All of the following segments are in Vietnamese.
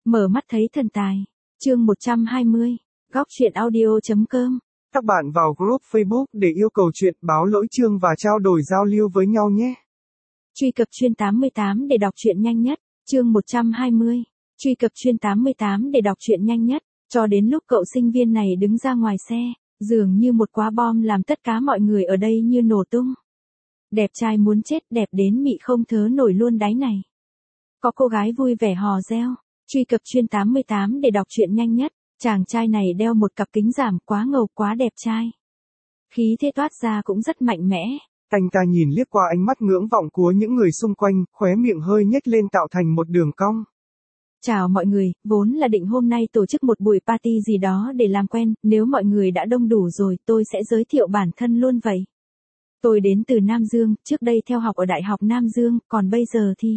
Mở mắt thấy thần tài. Chương 120. Góc truyện audio.com. Các bạn vào group Facebook để yêu cầu chuyện, báo lỗi chương và trao đổi giao lưu với nhau nhé. Truy cập chuyên 88 để đọc truyện nhanh nhất. Chương 120. Truy cập chuyên 88 để đọc truyện nhanh nhất. Cho đến lúc cậu sinh viên này đứng ra ngoài xe, dường như một quả bom làm tất cả mọi người ở đây như nổ tung. Đẹp trai muốn chết, đẹp đến mị không thớ nổi luôn đáy này. Có cô gái vui vẻ hò reo. Truy cập chuyên 88 để đọc truyện nhanh nhất. Chàng trai này đeo một cặp kính giảm, quá ngầu quá đẹp trai. Khí thế toát ra cũng rất mạnh mẽ. Anh ta nhìn liếc qua ánh mắt ngưỡng vọng của những người xung quanh, khóe miệng hơi nhếch lên tạo thành một đường cong. Chào mọi người, vốn là định hôm nay tổ chức một buổi party gì đó để làm quen, nếu mọi người đã đông đủ rồi tôi sẽ giới thiệu bản thân luôn vậy. Tôi đến từ Nam Dương, trước đây theo học ở Đại học Nam Dương, còn bây giờ thì...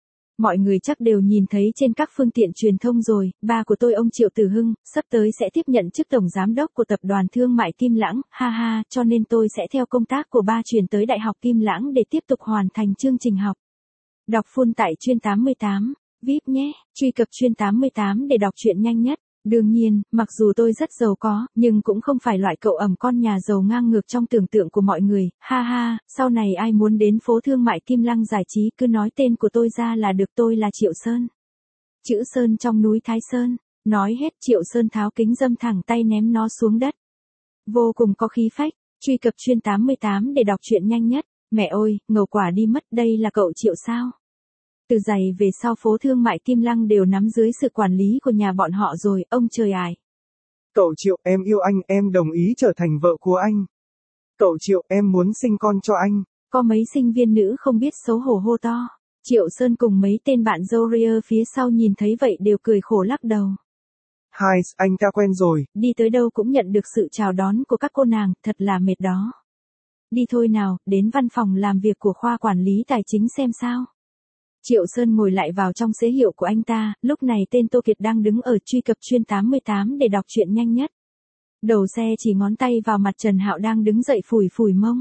Mọi người chắc đều nhìn thấy trên các phương tiện truyền thông rồi, ba của tôi ông Triệu Tử Hưng, sắp tới sẽ tiếp nhận chức tổng giám đốc của tập đoàn thương mại Kim Lãng, ha ha, cho nên tôi sẽ theo công tác của ba chuyển tới Đại học Kim Lãng để tiếp tục hoàn thành chương trình học. Đọc full tại chuyên 88, VIP nhé, truy cập chuyên 88 để đọc truyện nhanh nhất. Đương nhiên, mặc dù tôi rất giàu có, nhưng cũng không phải loại cậu ẩm con nhà giàu ngang ngược trong tưởng tượng của mọi người, ha ha, sau này ai muốn đến phố thương mại Kim Lăng giải trí cứ nói tên của tôi ra là được, tôi là Triệu Sơn. Chữ Sơn trong núi Thái Sơn, nói hết Triệu Sơn tháo kính dâm thẳng tay ném nó xuống đất. Vô cùng có khí phách, truy cập chuyên 88 để đọc truyện nhanh nhất, mẹ ơi, ngầu quả đi mất, đây là cậu Triệu sao? Từ giày về sau phố thương mại Kim Lăng đều nắm dưới sự quản lý của nhà bọn họ rồi, ông trời ải. Cậu Triệu, em yêu anh, em đồng ý trở thành vợ của anh. Cậu Triệu, em muốn sinh con cho anh. Có mấy sinh viên nữ không biết xấu hổ hô to. Triệu Sơn cùng mấy tên bạn dâu ria phía sau nhìn thấy vậy đều cười khổ lắc đầu. Hai, anh ta quen rồi. Đi tới đâu cũng nhận được sự chào đón của các cô nàng, thật là mệt đó. Đi thôi nào, đến văn phòng làm việc của khoa quản lý tài chính xem sao. Triệu Sơn ngồi lại vào trong xế hiệu của anh ta, lúc này tên Tô Kiệt đang đứng ở truy cập chuyên 88 để đọc truyện nhanh nhất. Đầu xe chỉ ngón tay vào mặt Trần Hạo đang đứng dậy phủi phủi mông.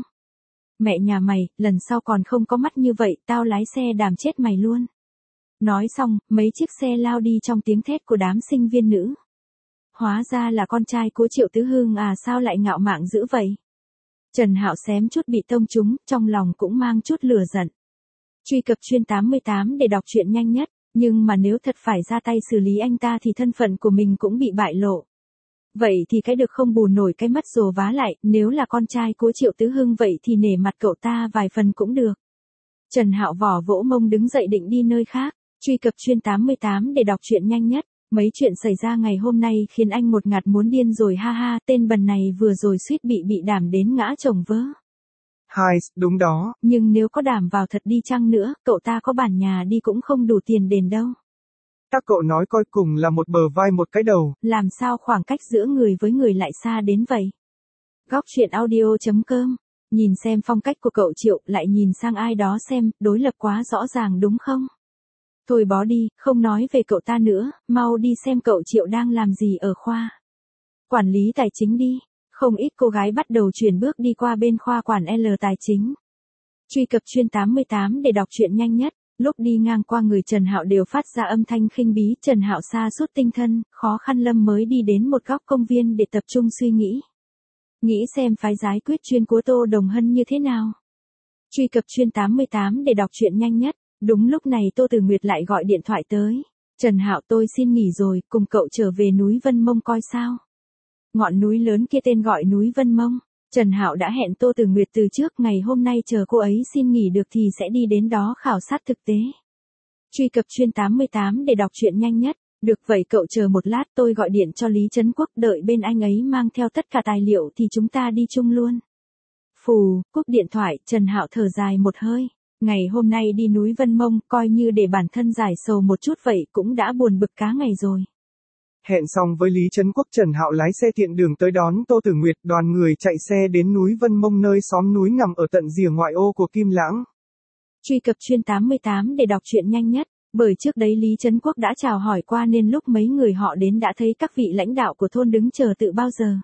Mẹ nhà mày, lần sau còn không có mắt như vậy, tao lái xe đàm chết mày luôn. Nói xong, mấy chiếc xe lao đi trong tiếng thét của đám sinh viên nữ. Hóa ra là con trai của Triệu Tứ Hương à, sao lại ngạo mạn dữ vậy? Trần Hạo xém chút bị tông trúng, trong lòng cũng mang chút lửa giận. Truy cập chuyên 88 để đọc truyện nhanh nhất, nhưng mà nếu thật phải ra tay xử lý anh ta thì thân phận của mình cũng bị bại lộ. Vậy thì cái được không bù nổi cái mất rồ vá lại, nếu là con trai của Triệu Tứ Hưng vậy thì nể mặt cậu ta vài phần cũng được. Trần Hạo vỏ vỗ mông đứng dậy định đi nơi khác, truy cập chuyên 88 để đọc truyện nhanh nhất. Mấy chuyện xảy ra ngày hôm nay khiến anh một ngạt muốn điên rồi, ha ha, tên bần này vừa rồi suýt bị đảm đến ngã chồng vỡ. Hai, đúng đó. Nhưng nếu có đảm vào thật đi chăng nữa, cậu ta có bản nhà đi cũng không đủ tiền đền đâu. Các cậu nói coi cùng là một bờ vai một cái đầu. Làm sao khoảng cách giữa người với người lại xa đến vậy? Góc truyện audio.com. Nhìn xem phong cách của cậu Triệu, lại nhìn sang ai đó xem, đối lập quá rõ ràng đúng không? Thôi bó đi, không nói về cậu ta nữa, mau đi xem cậu Triệu đang làm gì ở khoa quản lý tài chính đi. Không ít cô gái bắt đầu chuyển bước đi qua bên khoa quản L tài chính. Truy cập chuyên 88 để đọc truyện nhanh nhất. Lúc đi ngang qua người Trần Hạo đều phát ra âm thanh khinh bí. Trần Hạo sa sút tinh thần, khó khăn lâm mới đi đến một góc công viên để tập trung suy nghĩ. Nghĩ xem phái giải quyết chuyên của Tô Đồng Hân như thế nào. Truy cập chuyên 88 để đọc truyện nhanh nhất. Đúng lúc này Tô Tử Nguyệt lại gọi điện thoại tới. Trần Hạo, tôi xin nghỉ rồi, cùng cậu trở về núi Vân Mông coi sao. Ngọn núi lớn kia tên gọi núi Vân Mông. Trần Hạo đã hẹn Tô Tử Nguyệt từ trước, ngày hôm nay chờ cô ấy xin nghỉ được thì sẽ đi đến đó khảo sát thực tế. Truy cập chuyên 88 để đọc truyện nhanh nhất. Được vậy cậu chờ một lát, tôi gọi điện cho Lý Trấn Quốc, đợi bên anh ấy mang theo tất cả tài liệu thì chúng ta đi chung luôn. Phù, cúp điện thoại, Trần Hạo thở dài một hơi. Ngày hôm nay đi núi Vân Mông, coi như để bản thân giải sầu một chút vậy, cũng đã buồn bực cá ngày rồi. Hẹn xong với Lý Trấn Quốc, Trần Hạo lái xe tiện đường tới đón Tô Tử Nguyệt, đoàn người chạy xe đến núi Vân Mông, nơi xóm núi nằm ở tận rìa ngoại ô của Kim Lãng. Truy cập chuyên 88 để đọc truyện nhanh nhất, bởi trước đấy Lý Trấn Quốc đã chào hỏi qua nên lúc mấy người họ đến đã thấy các vị lãnh đạo của thôn đứng chờ từ bao giờ.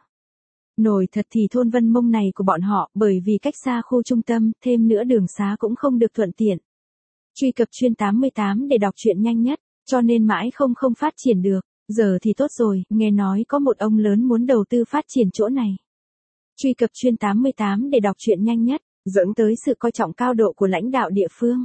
Nổi thật thì thôn Vân Mông này của bọn họ, bởi vì cách xa khu trung tâm, thêm nữa đường xá cũng không được thuận tiện. Truy cập chuyên 88 để đọc truyện nhanh nhất. Cho nên mãi không phát triển được. Giờ thì tốt rồi, nghe nói có một ông lớn muốn đầu tư phát triển chỗ này. Truy cập Chuyên 88 để đọc truyện nhanh nhất, dẫn tới sự coi trọng cao độ của lãnh đạo địa phương.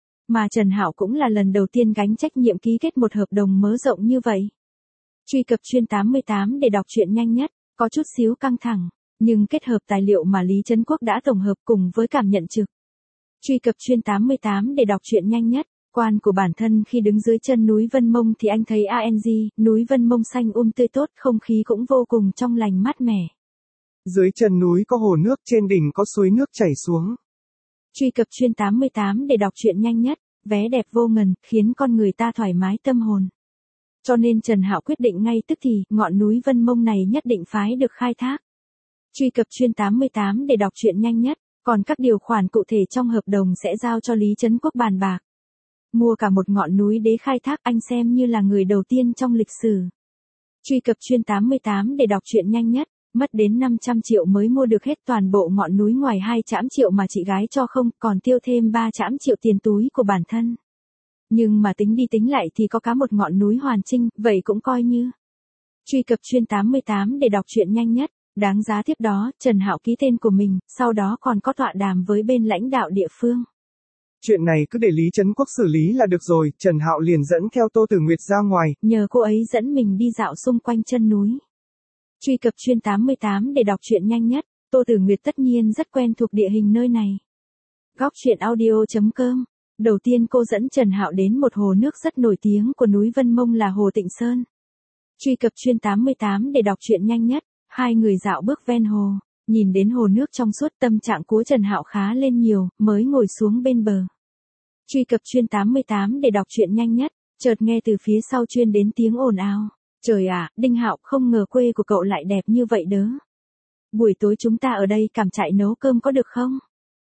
Mà Trần Hạo cũng là lần đầu tiên gánh trách nhiệm ký kết một hợp đồng mở rộng như vậy. Truy cập Chuyên 88 để đọc truyện nhanh nhất, có chút xíu căng thẳng, nhưng kết hợp tài liệu mà Lý Trấn Quốc đã tổng hợp cùng với cảm nhận trực. Truy cập Chuyên 88 để đọc truyện nhanh nhất, quan của bản thân khi đứng dưới chân núi Vân Mông thì anh thấy núi Vân Mông xanh tươi tốt, không khí cũng vô cùng trong lành mát mẻ. Dưới chân núi có hồ nước, trên đỉnh có suối nước chảy xuống. Truy cập Chuyên 88 để đọc truyện nhanh nhất, vé đẹp vô ngần, khiến con người ta thoải mái tâm hồn. Cho nên Trần Hạo quyết định ngay tức thì, ngọn núi Vân Mông này nhất định phái được khai thác. Truy cập Chuyên 88 để đọc truyện nhanh nhất, còn các điều khoản cụ thể trong hợp đồng sẽ giao cho Lý Trấn Quốc bàn bạc. Mua cả một ngọn núi để khai thác, anh xem như là người đầu tiên trong lịch sử. Truy cập Chuyên 88 để đọc truyện nhanh nhất, mất đến 500 triệu mới mua được hết toàn bộ ngọn núi, ngoài 200 triệu mà chị gái cho không, còn tiêu thêm 300 triệu tiền túi của bản thân. Nhưng mà tính đi tính lại thì có cả một ngọn núi hoàn chỉnh, vậy cũng coi như. Truy cập Chuyên 88 để đọc truyện nhanh nhất, đáng giá. Tiếp đó, Trần Hạo ký tên của mình, sau đó còn có tọa đàm với bên lãnh đạo địa phương. Chuyện này cứ để Lý Trấn Quốc xử lý là được rồi, Trần Hạo liền dẫn theo Tô Tử Nguyệt ra ngoài. Nhờ cô ấy dẫn mình đi dạo xung quanh chân núi. Truy cập Chuyên 88 để đọc truyện nhanh nhất, Tô Tử Nguyệt tất nhiên rất quen thuộc địa hình nơi này. Góc truyện audio.com. Đầu tiên cô dẫn Trần Hạo đến một hồ nước rất nổi tiếng của núi Vân Mông là Hồ Tịnh Sơn. Truy cập Chuyên 88 để đọc truyện nhanh nhất, hai người dạo bước ven hồ, nhìn đến hồ nước trong suốt, tâm trạng của Trần Hạo khá lên nhiều, mới ngồi xuống bên bờ. Truy cập Chuyên 88 để đọc truyện nhanh nhất, chợt nghe từ phía sau truyền đến tiếng ồn ào. Trời ạ, Đinh Hạo, không ngờ quê của cậu lại đẹp như vậy đớ. Buổi tối chúng ta ở đây cắm trại nấu cơm có được không?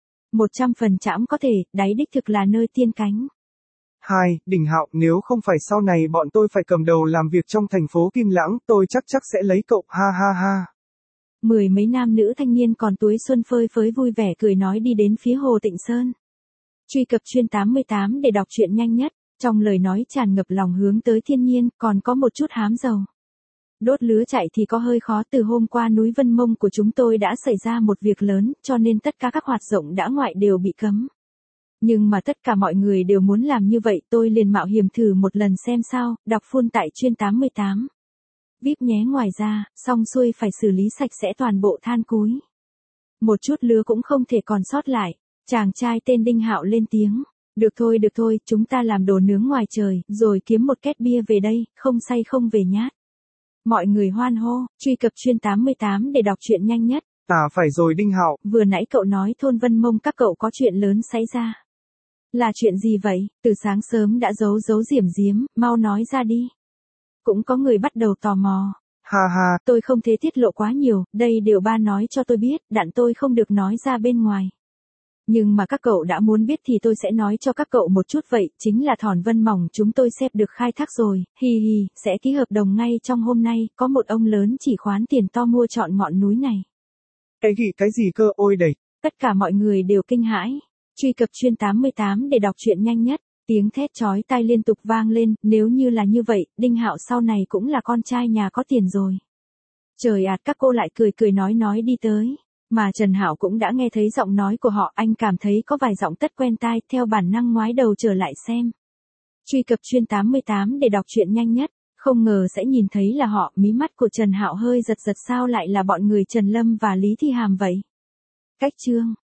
100% có thể, đấy đích thực là nơi tiên cánh. Hai, Đinh Hạo, nếu không phải sau này bọn tôi phải cầm đầu làm việc trong thành phố Kim Lãng, tôi chắc sẽ lấy cậu, ha ha ha. Mười mấy nam nữ thanh niên còn túi xuân phơi phới vui vẻ cười nói đi đến phía Hồ Tịnh Sơn. Truy cập Chuyên 88 để đọc truyện nhanh nhất, trong lời nói tràn ngập lòng hướng tới thiên nhiên, còn có một chút hám giàu. Đốt lửa chạy thì có hơi khó, từ hôm qua núi Vân Mông của chúng tôi đã xảy ra một việc lớn, cho nên tất cả các hoạt động dã ngoại đều bị cấm. Nhưng mà tất cả mọi người đều muốn làm như vậy, tôi liền mạo hiểm thử một lần xem sao, đọc full tại Chuyên 88. VIP nhé, ngoài ra, xong xuôi phải xử lý sạch sẽ toàn bộ than cối. Một chút lửa cũng không thể còn sót lại, chàng trai tên Đinh Hạo lên tiếng. Được thôi, chúng ta làm đồ nướng ngoài trời, rồi kiếm một két bia về đây, không say không về nhát. Mọi người hoan hô. Truy cập Chuyên 88 để đọc truyện nhanh nhất. Phải rồi Đinh Hạo. Vừa nãy cậu nói thôn Vân Mông các cậu có chuyện lớn xảy ra. Là chuyện gì vậy? Từ sáng sớm đã giấu giếm, mau nói ra đi. Cũng có người bắt đầu tò mò. Ha ha, tôi không thể tiết lộ quá nhiều, đây đều ba nói cho tôi biết, đạn tôi không được nói ra bên ngoài. Nhưng mà các cậu đã muốn biết thì tôi sẽ nói cho các cậu một chút, vậy chính là Thòn Vân Mỏng chúng tôi xếp được khai thác rồi, sẽ ký hợp đồng ngay trong hôm nay, có một ông lớn chỉ khoán tiền to mua trọn ngọn núi này. Cái gì cơ, ôi đầy. Tất cả mọi người đều kinh hãi. Truy cập Chuyên 88 để đọc truyện nhanh nhất, tiếng thét chói tai liên tục vang lên, nếu như là như vậy, Đinh Hạo sau này cũng là con trai nhà có tiền rồi. Trời ạt, các cô lại cười nói đi tới. Mà Trần Hạo cũng đã nghe thấy giọng nói của họ, anh cảm thấy có vài giọng tất quen tai, theo bản năng ngoái đầu trở lại xem. Truy cập Chuyên 88 để đọc truyện nhanh nhất, không ngờ sẽ nhìn thấy là họ, mí mắt của Trần Hạo hơi giật sao lại là bọn người Trần Lâm và Lý Thi Hàm vậy. Cách chương